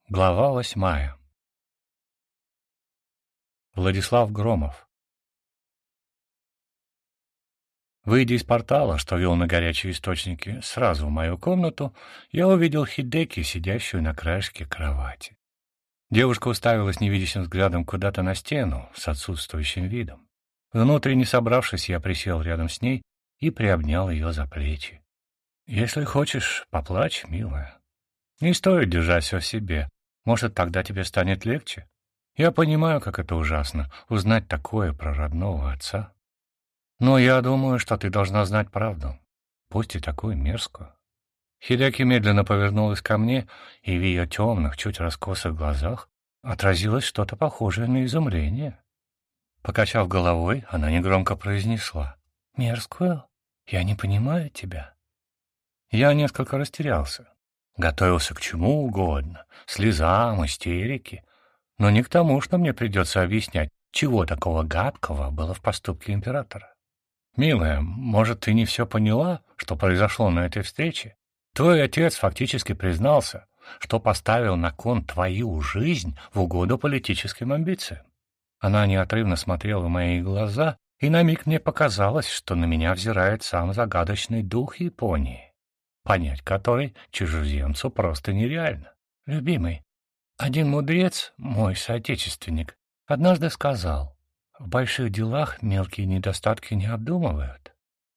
Глава 8. Владислав Громов. Выйдя из портала, что вел на горячие источники, сразу в мою комнату, я увидел Хидеки, сидящую на краешке кровати. Девушка уставилась невидящим взглядом куда-то на стену с отсутствующим видом. Внутренне собравшись, я присел рядом с ней и приобнял ее за плечи. «Если хочешь, поплачь, милая. Не стоит держать все в себе. Может, тогда тебе станет легче? Я понимаю, как это ужасно — узнать такое про родного отца. Но я думаю, что ты должна знать правду, пусть и такую мерзкую». Хидеки медленно повернулась ко мне, и в ее темных, чуть раскосых глазах отразилось что-то похожее на изумление. Покачав головой, она негромко произнесла: «Мерзкую? Я не понимаю тебя». Я несколько растерялся. Готовился к чему угодно, слезам, истерике, но не к тому, что мне придется объяснять, чего такого гадкого было в поступке императора. «Милая, может, ты не все поняла, что произошло на этой встрече? Твой отец фактически признался, что поставил на кон твою жизнь в угоду политическим амбициям». Она неотрывно смотрела в мои глаза, и на миг мне показалось, что на меня взирает сам загадочный дух Японии, понять который чужеземцу просто нереально. «Любимый, один мудрец, мой соотечественник, однажды сказал: в больших делах мелкие недостатки не обдумывают».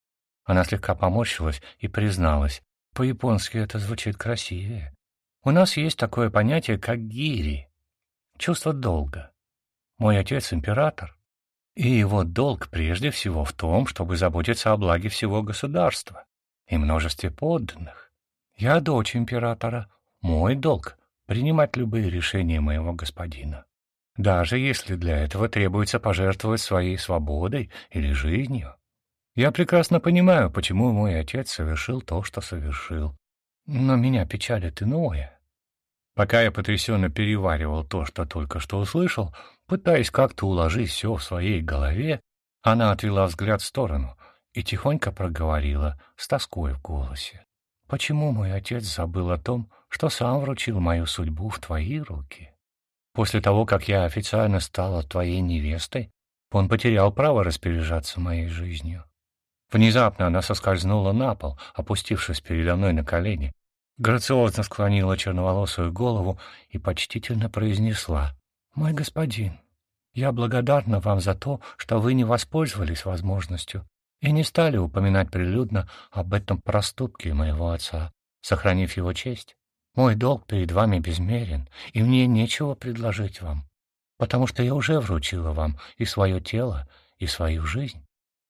Она слегка поморщилась и призналась: по-японски это звучит красивее. У нас есть такое понятие, как гири, чувство долга. Мой отец — император, и его долг прежде всего в том, чтобы заботиться о благе всего государства и множестве подданных. Я дочь императора. Мой долг — принимать любые решения моего господина, даже если для этого требуется пожертвовать своей свободой или жизнью. Я прекрасно понимаю, почему мой отец совершил то, что совершил. Но меня печалит иное. Пока я потрясенно переваривал то, что только что услышал, пытаясь как-то уложить все в своей голове, она отвела взгляд в сторону и тихонько проговорила с тоской в голосе: «Почему мой отец забыл о том, что сам вручил мою судьбу в твои руки? После того, как я официально стала твоей невестой, он потерял право распоряжаться моей жизнью». Внезапно она соскользнула на пол, опустившись передо мной на колени, грациозно склонила черноволосую голову и почтительно произнесла: «Мой господин, я благодарна вам за то, что вы не воспользовались возможностью и не стали упоминать прилюдно об этом проступке моего отца, сохранив его честь. Мой долг перед вами безмерен, и мне нечего предложить вам, потому что я уже вручила вам и свое тело, и свою жизнь».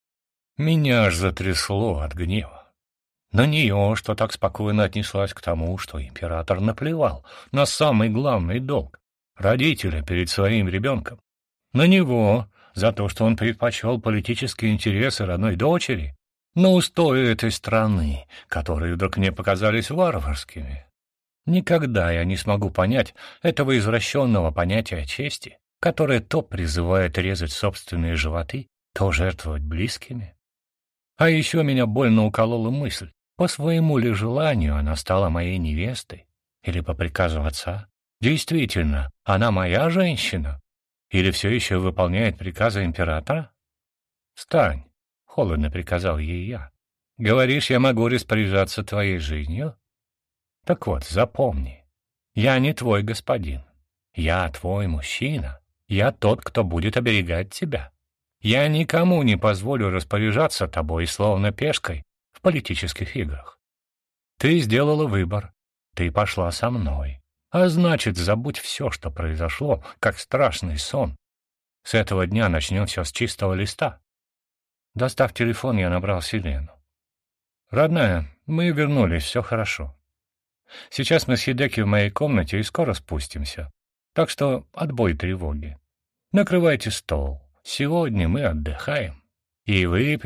Меня аж затрясло от гнева. На нее, что так спокойно отнеслась к тому, что император наплевал на самый главный долг — родителя перед своим ребенком. На него за то, что он предпочел политические интересы родной дочери, на устои этой страны, которые вдруг мне показались варварскими. Никогда я не смогу понять этого извращенного понятия чести, которое то призывает резать собственные животы, то жертвовать близкими. А еще меня больно уколола мысль: по своему ли желанию она стала моей невестой? Или по приказу отца? Действительно, она моя женщина? Или все еще выполняет приказы императора? «Встань!» — холодно приказал ей я. «Говоришь, я могу распоряжаться твоей жизнью? Так вот, запомни, я не твой господин. Я твой мужчина. Я тот, кто будет оберегать тебя. Я никому не позволю распоряжаться тобой словно пешкой в политических играх. Ты сделала выбор, ты пошла со мной. А значит, забудь все, что произошло, как страшный сон. С этого дня начнем все с чистого листа». Достав телефон, я набрал Селену. «Родная, мы вернулись, все хорошо. Сейчас мы с Хидеки в моей комнате и скоро спустимся. Так что отбой тревоги. Накрывайте стол. Сегодня мы отдыхаем. И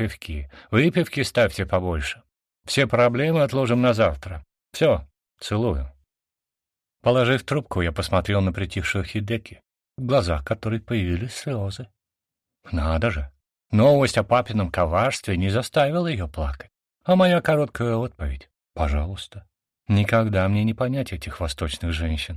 выпивки ставьте побольше. Все проблемы отложим на завтра. Все, целую». Положив трубку, я посмотрел на притихшую Хидеки, в глазах которой появились слезы. Надо же, новость о папином коварстве не заставила ее плакать. А моя короткая отповедь: «Пожалуйста». Никогда мне не понять этих восточных женщин.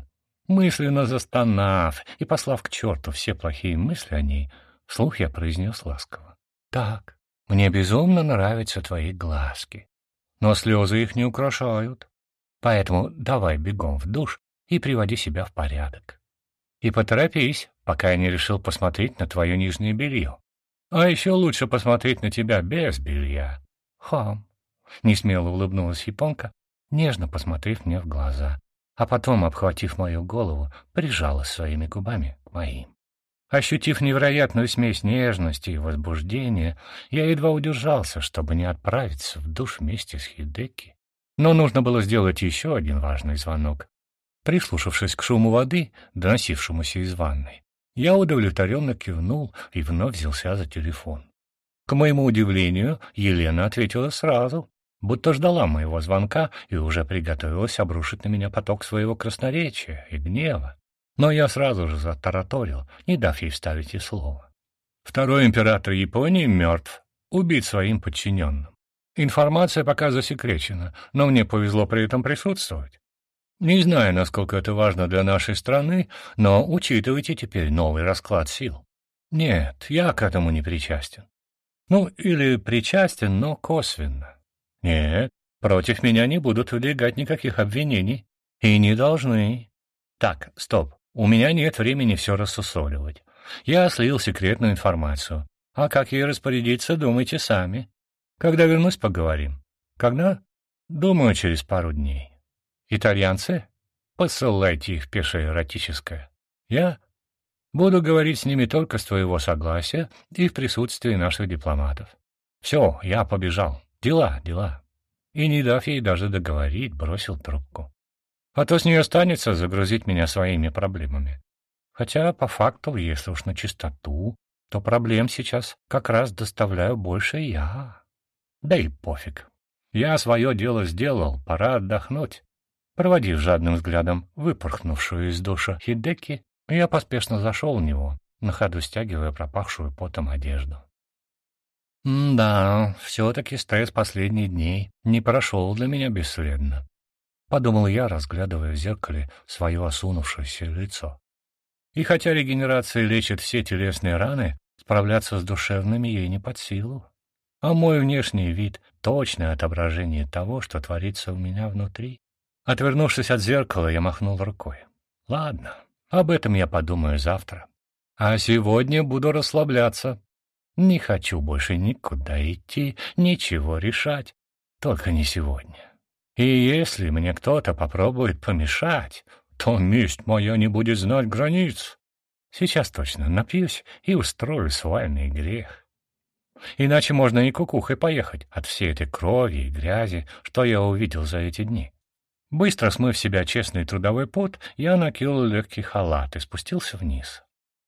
Мысленно застонав и послав к черту все плохие мысли о ней, вслух я произнес ласково. «Так, мне безумно нравятся твои глазки, но слезы их не украшают. Поэтому давай бегом в душ и приводи себя в порядок. И поторопись, пока я не решил посмотреть на твое нижнее белье. А еще лучше посмотреть на тебя без белья». «Хам!» — несмело улыбнулась японка, нежно посмотрев мне в глаза, а потом, обхватив мою голову, прижала своими губами к моим. Ощутив невероятную смесь нежности и возбуждения, я едва удержался, чтобы не отправиться в душ вместе с Хидеки. Но нужно было сделать еще один важный звонок. Прислушавшись к шуму воды, доносившемуся из ванной, я удовлетворенно кивнул и вновь взялся за телефон. К моему удивлению, Елена ответила сразу, будто ждала моего звонка и уже приготовилась обрушить на меня поток своего красноречия и гнева. Но я сразу же затараторил, не дав ей вставить и слова. Второй император Японии мертв, убит своим подчиненным. Информация пока засекречена, но мне повезло при этом присутствовать. Не знаю, насколько это важно для нашей страны, но учитывайте теперь новый расклад сил. Нет, я к этому не причастен. Ну, или причастен, но косвенно. Нет, против меня не будут выдвигать никаких обвинений. И не должны. Так, стоп, у меня нет времени все рассусоливать. Я слил секретную информацию. А как ей распорядиться, думайте сами. Когда вернусь, поговорим. Когда? Думаю, через пару дней. Итальянцы? Посылайте их в пешее эротическое. Я буду говорить с ними только с твоего согласия и в присутствии наших дипломатов. Все, я побежал. Дела, дела. И, не дав ей даже договорить, бросил трубку. А то с нее останется загрузить меня своими проблемами. Хотя, по факту, если уж на чистоту, то проблем сейчас как раз доставляю больше я. Да и пофиг. Я свое дело сделал, пора отдохнуть. Проводив жадным взглядом выпорхнувшую из душа Хидеки, я поспешно зашел в него, на ходу стягивая пропахшую потом одежду. Да, все-таки стресс последних дней не прошел для меня бесследно, подумал я, разглядывая в зеркале свое осунувшееся лицо. И хотя регенерация лечит все телесные раны, справляться с душевными ей не под силу. А мой внешний вид — точное отображение того, что творится у меня внутри. Отвернувшись от зеркала, я махнул рукой. Ладно, об этом я подумаю завтра. А сегодня буду расслабляться. Не хочу больше никуда идти, ничего решать. Только не сегодня. И если мне кто-то попробует помешать, то месть моя не будет знать границ. Сейчас точно напьюсь и устрою свальный грех. Иначе можно и кукухой поехать от всей этой крови и грязи, что я увидел за эти дни. Быстро смыв с себя честный трудовой пот, я накинул легкий халат и спустился вниз.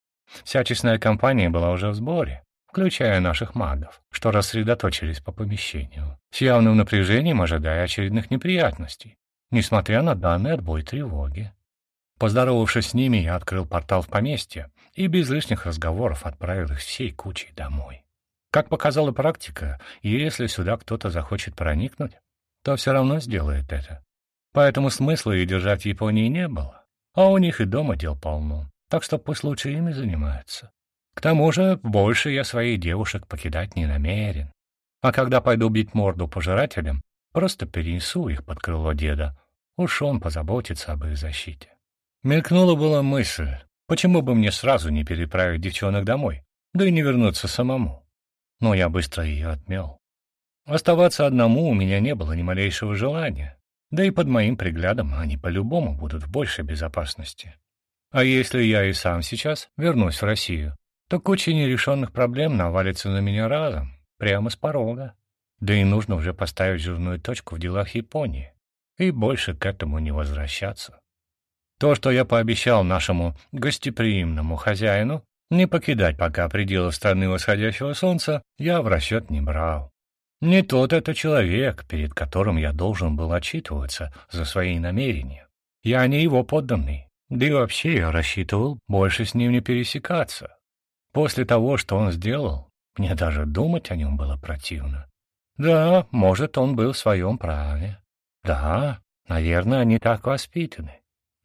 Вся честная компания была уже в сборе, включая наших магов, что рассредоточились по помещению, с явным напряжением ожидая очередных неприятностей, несмотря на данный отбой тревоги. Поздоровавшись с ними, я открыл портал в поместье и без лишних разговоров отправил их всей кучей домой. Как показала практика, если сюда кто-то захочет проникнуть, то все равно сделает это. Поэтому смысла и держать в Японии не было, а у них и дома дел полно, так что пусть лучше ими занимаются. К тому же больше я своих девушек покидать не намерен. А когда пойду бить морду пожирателям, просто перенесу их под крыло деда. Уж он позаботится об их защите. Мелькнула была мысль, почему бы мне сразу не переправить девчонок домой, да и не вернуться самому. Но я быстро ее отмел. Оставаться одному у меня не было ни малейшего желания, да и под моим приглядом они по-любому будут в большей безопасности. А если я и сам сейчас вернусь в Россию, то куча нерешенных проблем навалится на меня разом, прямо с порога. Да и нужно уже поставить жирную точку в делах Японии и больше к этому не возвращаться. То, что я пообещал нашему гостеприимному хозяину, не покидать пока пределов страны восходящего солнца, я в расчет не брал. Не тот это человек, перед которым я должен был отчитываться за свои намерения. Я не его подданный, да и вообще я рассчитывал больше с ним не пересекаться. После того, что он сделал, мне даже думать о нем было противно. Да, может, он был в своем праве. Да, наверное, они так воспитаны.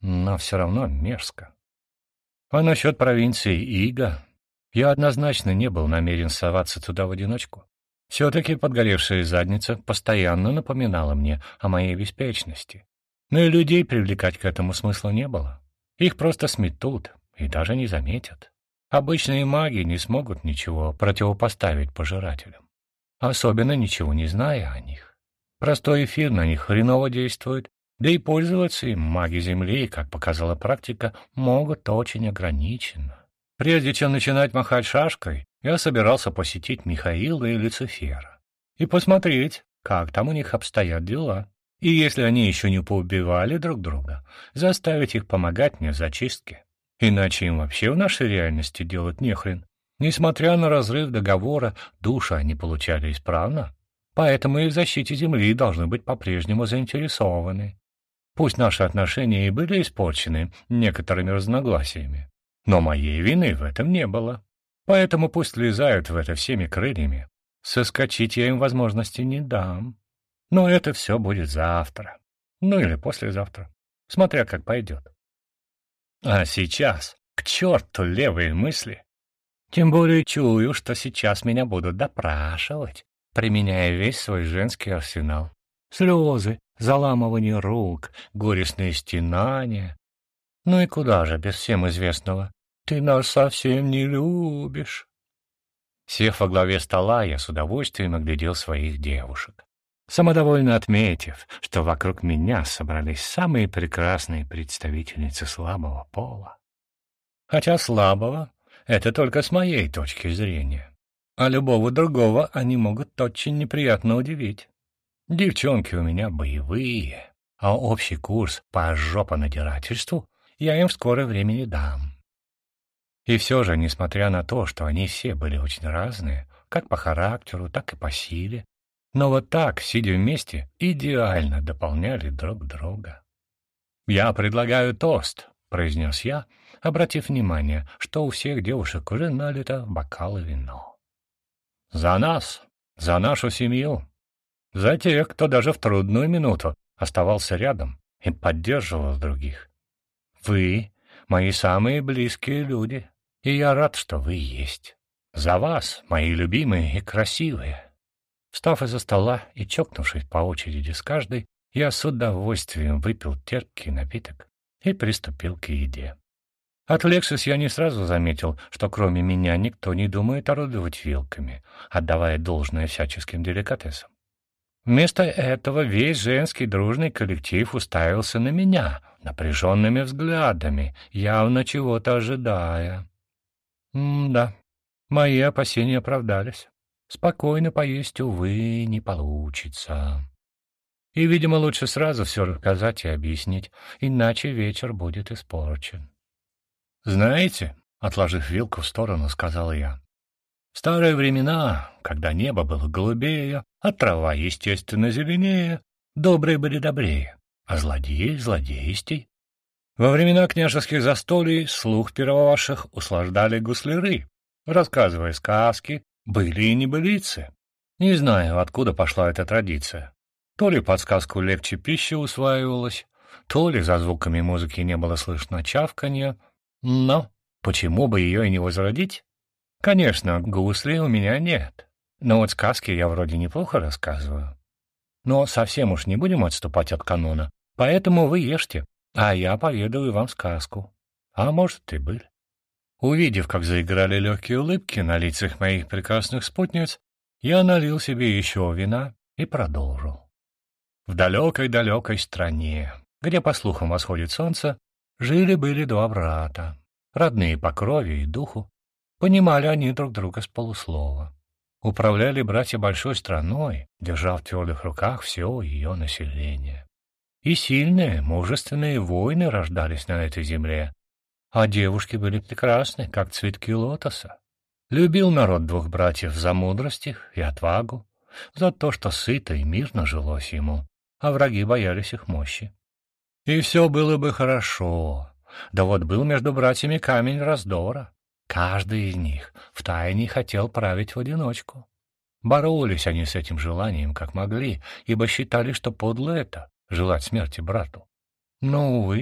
но все равно мерзко. А насчет провинции Ига я однозначно не был намерен соваться туда в одиночку. Все-таки подгоревшая задница постоянно напоминала мне о моей беспечности. Но и людей привлекать к этому смысла не было. Их просто сметут и даже не заметят. Обычные маги не смогут ничего противопоставить пожирателям, особенно ничего не зная о них. Простой эфир на них хреново действует, да и пользоваться им маги Земли, как показала практика, могут очень ограниченно. Прежде чем начинать махать шашкой, я собирался посетить Михаила и Люцифера и посмотреть, как там у них обстоят дела. И если они еще не поубивали друг друга, заставить их помогать мне в зачистке. Иначе им вообще в нашей реальности делать нехрен. Несмотря на разрыв договора, души они получали исправно, поэтому и в защите Земли должны быть по-прежнему заинтересованы. Пусть наши отношения и были испорчены некоторыми разногласиями, но моей вины в этом не было. Поэтому пусть влезают в это всеми крыльями. Соскочить я им возможности не дам. Но это все будет завтра. Ну или послезавтра. Смотря как пойдет. А сейчас, к черту левые мысли. Тем более чую, что сейчас меня будут допрашивать, применяя весь свой женский арсенал. Слезы, заламывание рук, горестные стенания. Ну и куда же без всем известного? Ты нас совсем не любишь. Сев во главе стола, я с удовольствием оглядел своих девушек, самодовольно отметив, что вокруг меня собрались самые прекрасные представительницы слабого пола. Хотя слабого — это только с моей точки зрения, а любого другого они могут очень неприятно удивить. Девчонки у меня боевые, а общий курс по жопонадирательству я им в скорое время не дам. И все же, несмотря на то, что они все были очень разные, как по характеру, так и по силе, но вот так, сидя вместе, идеально дополняли друг друга. «Я предлагаю тост», — произнес я, обратив внимание, что у всех девушек уже налито в бокалы вино. «За нас, за нашу семью, за тех, кто даже в трудную минуту оставался рядом и поддерживал других. Вы — мои самые близкие люди, и я рад, что вы есть. За вас, мои любимые и красивые». Встав из-за стола и чокнувшись по очереди с каждой, я с удовольствием выпил терпкий напиток и приступил к еде. Отвлекшись, я не сразу заметил, что кроме меня никто не думает орудовать вилками, отдавая должное всяческим деликатесам. Вместо этого весь женский дружный коллектив уставился на меня напряженными взглядами, явно чего-то ожидая. Да, мои опасения оправдались. Спокойно поесть, увы, не получится. И, видимо, лучше сразу все рассказать и объяснить, иначе вечер будет испорчен. «Знаете», — отложив вилку в сторону, сказал я, «в старые времена, когда небо было голубее, а трава, естественно, зеленее, добрые были добрее, а злодеи — злодеистей. Во времена княжеских застолий слух пировавших услаждали гусляры, рассказывая сказки, были и небылицы. Не знаю, откуда пошла эта традиция. То ли под сказку легче пища усваивалась, то ли за звуками музыки не было слышно чавканья. Но почему бы ее и не возродить? Конечно, гуслей у меня нет, но вот сказки я вроде неплохо рассказываю. Но совсем уж не будем отступать от канона, поэтому вы ешьте, а я поведаю вам сказку. А может и быль. Увидев, как заиграли легкие улыбки на лицах моих прекрасных спутниц, я налил себе еще вина и продолжил. В далекой-далекой стране, где, по слухам, восходит солнце, жили-были два брата, родные по крови и духу. Понимали они друг друга с полуслова. Управляли братья большой страной, держа в твердых руках все ее население. И сильные, мужественные воины рождались на этой земле, а девушки были прекрасны, как цветки лотоса. Любил народ двух братьев за мудрость их и отвагу, за то, что сыто и мирно жилось ему, а враги боялись их мощи. И все было бы хорошо, да вот был между братьями камень раздора. Каждый из них втайне хотел править в одиночку. Боролись они с этим желанием как могли, ибо считали, что подло это — желать смерти брату. Но, увы,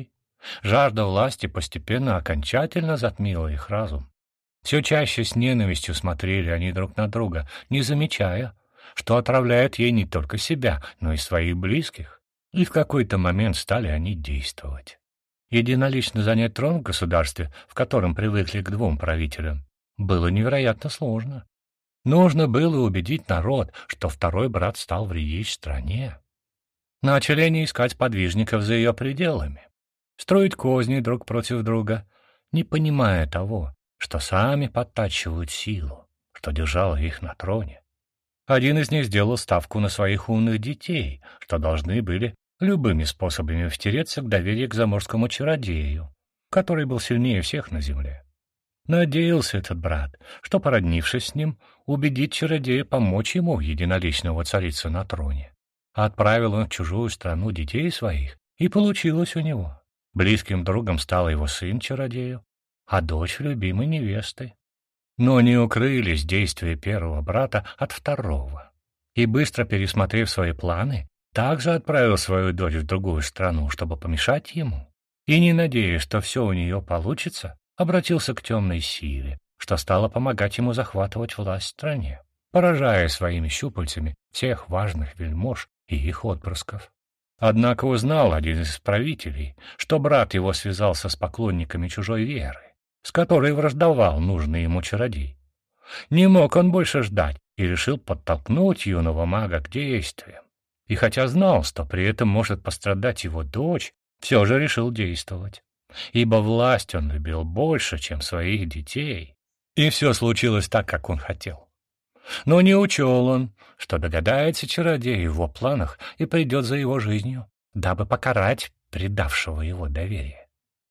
Жажда власти постепенно окончательно затмила их разум. Все чаще с ненавистью смотрели они друг на друга, не замечая, что отравляют ей не только себя, но и своих близких. И в какой-то момент стали они действовать. Единолично занять трон в государстве, в котором привыкли к двум правителям, было невероятно сложно. Нужно было убедить народ, что второй брат стал вредить стране. Начали они искать подвижников за ее пределами, строить козни друг против друга, не понимая того, что сами подтачивают силу, что держала их на троне. Один из них сделал ставку на своих умных детей, что должны были любыми способами втереться к доверию к заморскому чародею, который был сильнее всех на земле. Надеялся этот брат, что, породнившись с ним, убедит чародея помочь ему единолично воцариться на троне. Отправил он в чужую страну детей своих, и получилось у него. Близким другом стал его сын чародею, а дочь любимой невестой. Но не укрылись действия первого брата от второго. И, быстро пересмотрев свои планы, также отправил свою дочь в другую страну, чтобы помешать ему. И, не надеясь, что все у нее получится, обратился к темной силе, что стало помогать ему захватывать власть в стране, поражая своими щупальцами всех важных вельмож и их отпрысков. Однако узнал один из правителей, что брат его связался с поклонниками чужой веры, с которой враждовал нужный ему чародей. Не мог он больше ждать и решил подтолкнуть юного мага к действиям. И хотя знал, что при этом может пострадать его дочь, все же решил действовать. Ибо власть он любил больше, чем своих детей. И все случилось так, как он хотел. Но не учел он, что догадается чародей в его планах и придет за его жизнью, дабы покарать предавшего его доверие.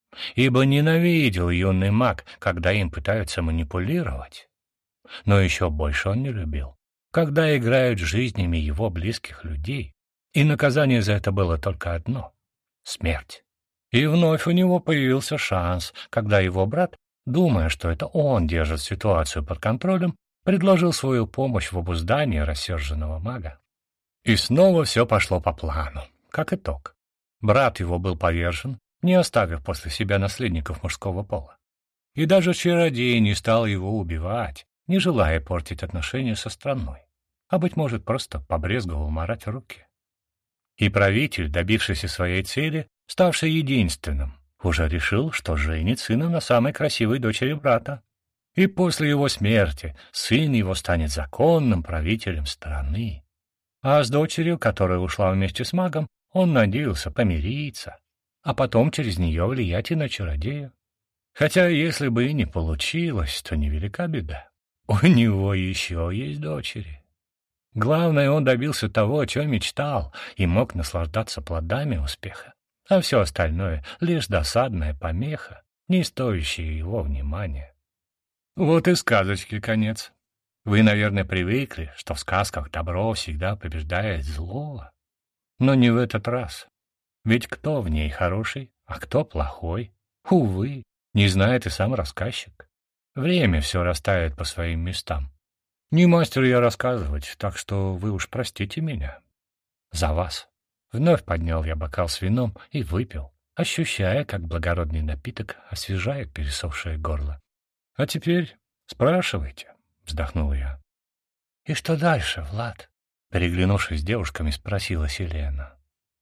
Ибо ненавидел юный маг, когда им пытаются манипулировать. Но еще больше он не любил, когда играют жизнями его близких людей, и наказание за это было только одно — смерть. И вновь у него появился шанс, когда его брат, думая, что это он держит ситуацию под контролем, предложил свою помощь в обуздании рассерженного мага. И снова все пошло по плану. Как итог, брат его был повержен, не оставив после себя наследников мужского пола. И даже чародей не стал его убивать, не желая портить отношения со страной, а, быть может, просто побрезговал марать руки. И правитель, добившийся своей цели, ставший единственным, уже решил, что женит сына на самой красивой дочери брата. И после его смерти сын его станет законным правителем страны. А с дочерью, которая ушла вместе с магом, он надеялся помириться, а потом через нее влиять и на чародея. Хотя, если бы и не получилось, то невелика беда. У него еще есть дочери. Главное, он добился того, о чем мечтал, и мог наслаждаться плодами успеха. А все остальное — лишь досадная помеха, не стоящая его внимания. Вот и сказочки конец. Вы, наверное, привыкли, что в сказках добро всегда побеждает зло. Но не в этот раз. Ведь кто в ней хороший, а кто плохой? Увы, не знает и сам рассказчик. Время все расставит по своим местам. Не мастер я рассказывать, так что вы уж простите меня. За вас. Вновь поднял я бокал с вином и выпил, ощущая, как благородный напиток освежает пересохшее горло. — А теперь спрашивайте, — вздохнул я. — И что дальше, Влад? — переглянувшись с девушками, спросила Селена.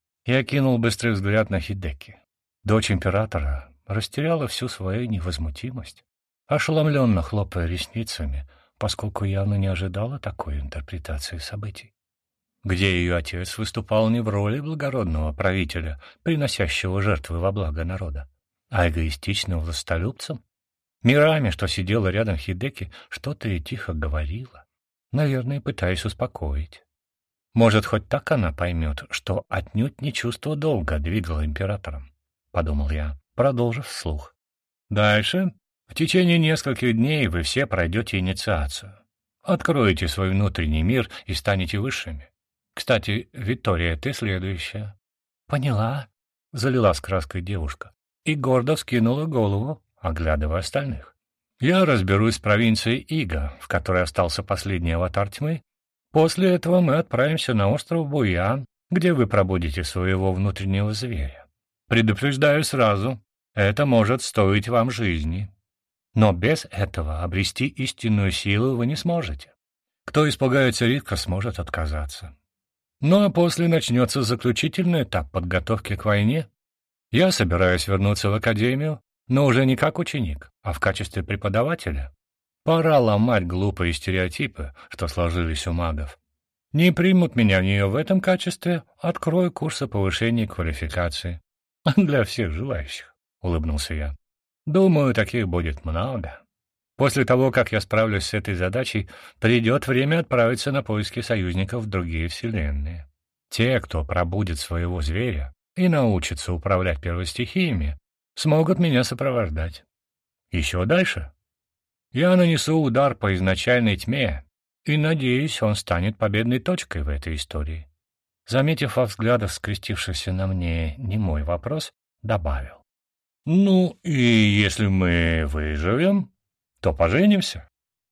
Я кинул быстрый взгляд на Хидеки. Дочь императора растеряла всю свою невозмутимость, ошеломленно хлопая ресницами, поскольку явно не ожидала такой интерпретации событий. Где ее отец выступал не в роли благородного правителя, приносящего жертвы во благо народа, а эгоистичным властолюбцем. Мирами, что сидела рядом Хидеки, что-то и тихо говорила, наверное, пытаясь успокоить. Может, хоть так она поймет, что отнюдь не чувство долга двигало императором, — подумал я, продолжив вслух. Дальше, в течение нескольких дней вы все пройдете инициацию. Откроете свой внутренний мир и станете высшими. Кстати, Виктория, ты следующая. — Поняла, — залилась краской девушка и гордо вскинула голову, оглядывая остальных. Я разберусь с провинцией Ига, в которой остался последний аватар тьмы. После этого мы отправимся на остров Буян, где вы пробудете своего внутреннего зверя. Предупреждаю сразу, Это может стоить вам жизни. Но без этого обрести истинную силу вы не сможете. Кто испугается риска, сможет отказаться. Ну а после начнется заключительный этап подготовки к войне. Я собираюсь вернуться в академию, но уже не как ученик, а в качестве преподавателя. Пора ломать глупые стереотипы, что сложились у магов. Не примут меня в нее в этом качестве, открою курсы повышения квалификации. Для всех желающих, — улыбнулся я. Думаю, таких будет много. После того, как я справлюсь с этой задачей, придет время отправиться на поиски союзников в другие вселенные. Те, кто пробудет своего зверя и научится управлять первостихиями, смогут меня сопровождать. Еще дальше я нанесу удар по изначальной тьме, и, надеюсь, он станет победной точкой в этой истории. Заметив во взглядах скрестившийся на мне немой вопрос, добавил. Ну, и если мы выживем, то поженимся.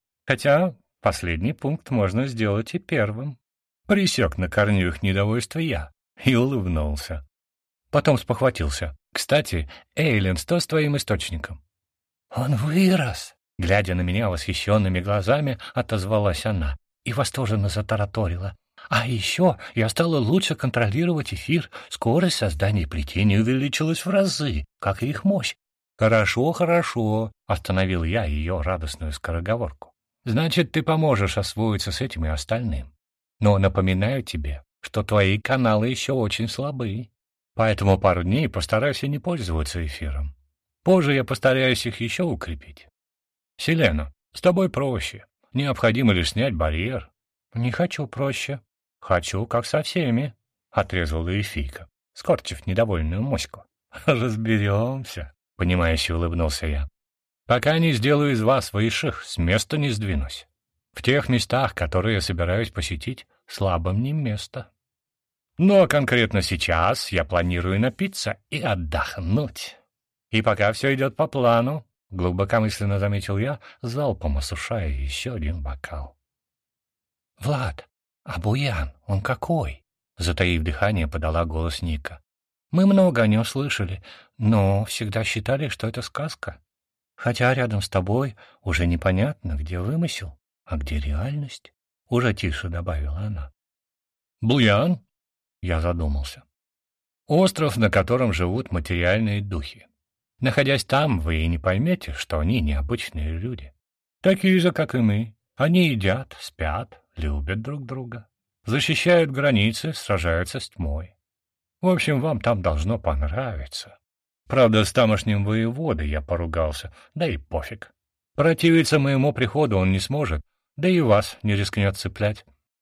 Хотя последний пункт можно сделать и первым. Пресек на корню их недовольство я и улыбнулся. Потом спохватился. Кстати, Эйлин, что с твоим источником? Он вырос. Глядя на меня восхищенными глазами, отозвалась она и восторженно затараторила. А еще я стала лучше контролировать эфир, скорость создания плетений увеличилась в разы, как и их мощь. «Хорошо, хорошо», — остановил я ее радостную скороговорку. «Значит, ты поможешь освоиться с этим и остальным. Но напоминаю тебе, что твои каналы еще очень слабы, поэтому пару дней постарайся не пользоваться эфиром. Позже я постараюсь их еще укрепить. Селена, с тобой проще. Необходимо лишь снять барьер». «Не хочу проще. Хочу, как со всеми», — отрезала эльфийка, скорчив недовольную моську. «Разберемся», — понимающе улыбнулся я. «Пока не сделаю из вас высших, с места не сдвинусь. В тех местах, которые я собираюсь посетить, слабым не место. Но конкретно сейчас я планирую напиться и отдохнуть. И пока все идет по плану, — глубокомысленно заметил я, залпом осушая еще один бокал. — Влад, а Буян, он какой? — затаив дыхание, подала голос Ника. — Мы много о нем слышали, но всегда считали, что это сказка. Хотя рядом с тобой уже непонятно, где вымысел, а где реальность, — уже тише добавила она. — Буян? — я задумался. — Остров, на котором живут материальные духи. Находясь там, вы и не поймете, что они необычные люди. Такие же, как и мы. Они едят, спят, любят друг друга, защищают границы, сражаются с тьмой. В общем, вам там должно понравиться. Правда, с тамошним воеводой я поругался, да и пофиг. Противиться моему приходу он не сможет, да и вас не рискнет цеплять.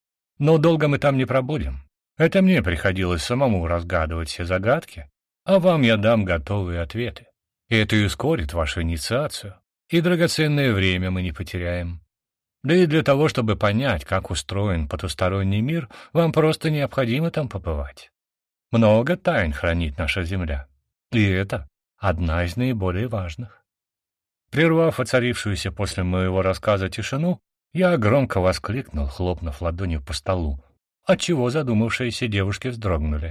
Но долго мы там не пробудем. Это мне приходилось самому разгадывать все загадки, а вам я дам готовые ответы. И это ускорит вашу инициацию, и драгоценное время мы не потеряем. Да и для того, чтобы понять, как устроен потусторонний мир, вам просто необходимо там побывать. Много тайн хранит наша Земля, и это одна из наиболее важных. Прервав оцарившуюся после моего рассказа тишину, я громко воскликнул, хлопнув ладонью по столу, отчего задумавшиеся девушки вздрогнули.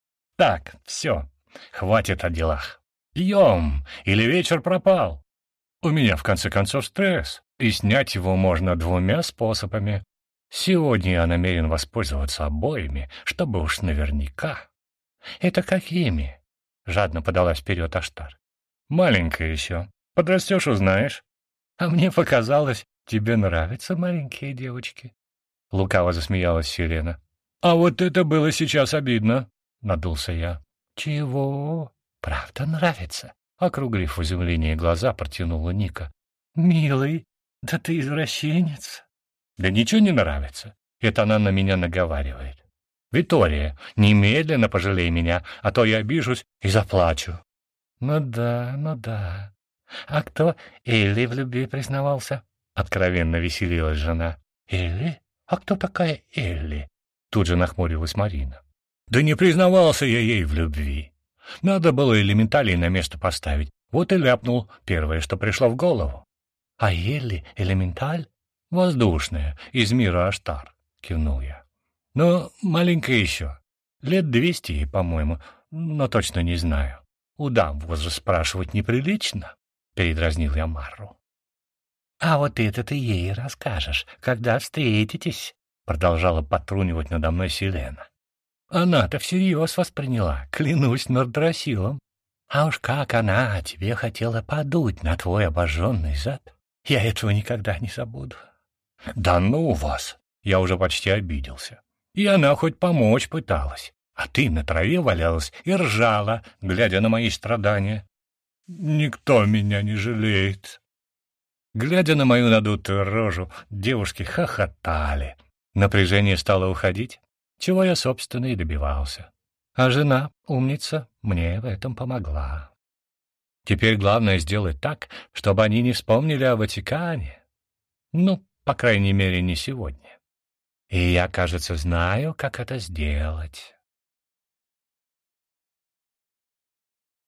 «Так, все, хватит о делах. Пьем, или вечер пропал. У меня, в конце концов, стресс, и снять его можно двумя способами. Сегодня я намерен воспользоваться обоими, чтобы уж наверняка». «Это какими?» — жадно подалась вперед Аштар. «Маленькая еще. Подрастешь — узнаешь. А мне показалось, тебе нравятся маленькие девочки». Лукаво засмеялась Селена. «А вот это было сейчас обидно», — надулся я. «Чего? Правда нравится?» — округлив в изумлении глаза, протянула Ника. «Милый, да ты извращенец». «Да ничего не нравится. Это она на меня наговаривает. Витория, немедленно пожалей меня, а то я обижусь и заплачу». «Ну да, ну да. А кто Элли в любви признавался?» — откровенно веселилась жена. «Элли? А кто такая Элли?» — тут же нахмурилась Марина. «Да не признавался я ей в любви. Надо было элементалей на место поставить. Вот и ляпнул первое, что пришло в голову». «А Элли элементаль?» «Воздушная, из мира Аштар», — кивнул я. «Но маленькая еще. Лет 200 ей, по-моему, но точно не знаю. У дам возраст спрашивать неприлично, — передразнил я Марру. — А вот это ты ей расскажешь, когда встретитесь, — продолжала потрунивать надо мной Селена. Она-то всерьез восприняла, клянусь Нардрасилом. А уж как она тебе хотела подуть на твой обожженный зад, я этого никогда не забуду. Да ну вас! Я уже почти обиделся. И она хоть помочь пыталась, а ты на траве валялась и ржала, глядя на мои страдания. Никто меня не жалеет. Глядя на мою надутую рожу, девушки хохотали. Напряжение стало уходить, чего я, собственно, и добивался. А жена, умница, мне в этом помогла. Теперь главное сделать так, чтобы они не вспомнили о Ватикане. Ну, по крайней мере, не сегодня. И я, кажется, знаю, как это сделать.